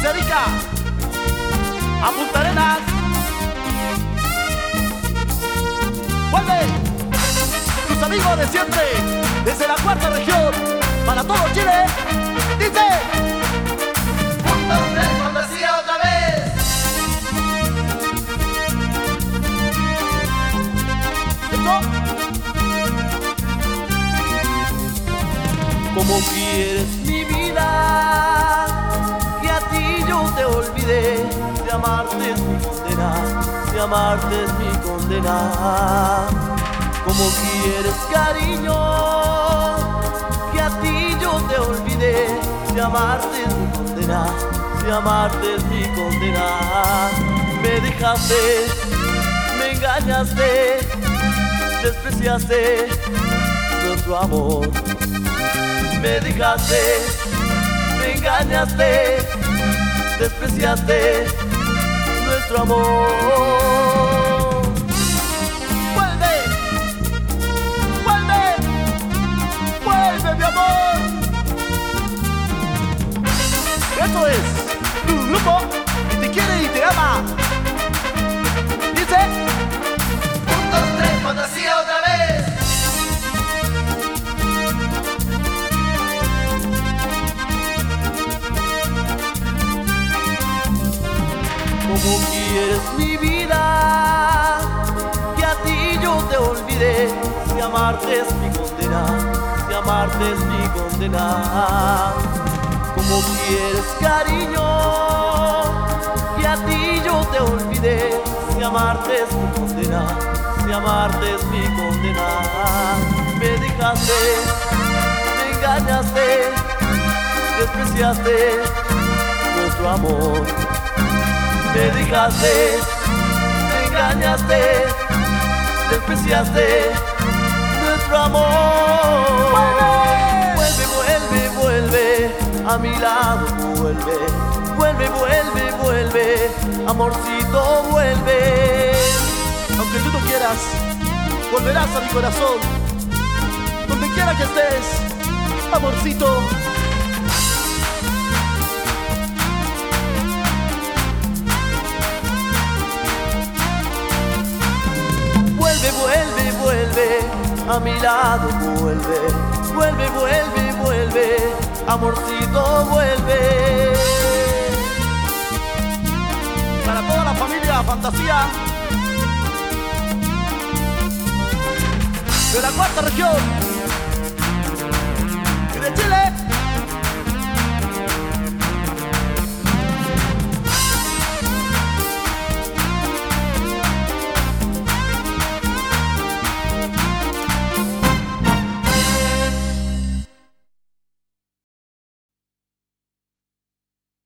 Hacia Arica, a Punta Arenas. ¡Vuelve! Tus amigos de siempre, desde la cuarta región, para todo Chile. Dice: Puntos tres, fantasía otra vez. ¿Listo? ¿Cómo quieres mi vida? Que a ti yo te olvidé. De amarte es mi condena, de amarte es mi condena. ¿Cómo quieres, cariño? Que a ti yo te olvidé. De amarte es mi condena, de amarte es mi condena. Me dejaste, me engañaste, despreciaste nuestro amor. Me dejaste, me engañaste, despreciaste nuestro amor. Vuelve, vuelve, vuelve mi amor. Esto es un grupo que te quiere y te ama. Dice: Puntos tres, fantasía otra vez. ¿cómo quieres mi vida? Que a ti yo te olvidé. Si amarte es mi condena, si amarte es mi condena. ¿Cómo quieres, cariño? Que a ti yo te olvidé. Si amarte es mi condena, si amarte es mi condena. Me dejaste, me engañaste, despreciaste nuestro amor. Me dejaste, me engañaste, despreciaste nuestro amor. Vuelve, vuelve, vuelve, a mi lado vuelve. Vuelve, vuelve, vuelve, amorcito vuelve. Aunque tú no quieras, volverás a mi corazón. Donde quiera que estés, amorcito. Vuelve, vuelve, vuelve, a mi lado vuelve. Vuelve, vuelve, vuelve, amorcito vuelve. Para toda la familia Fantasía de la cuarta región.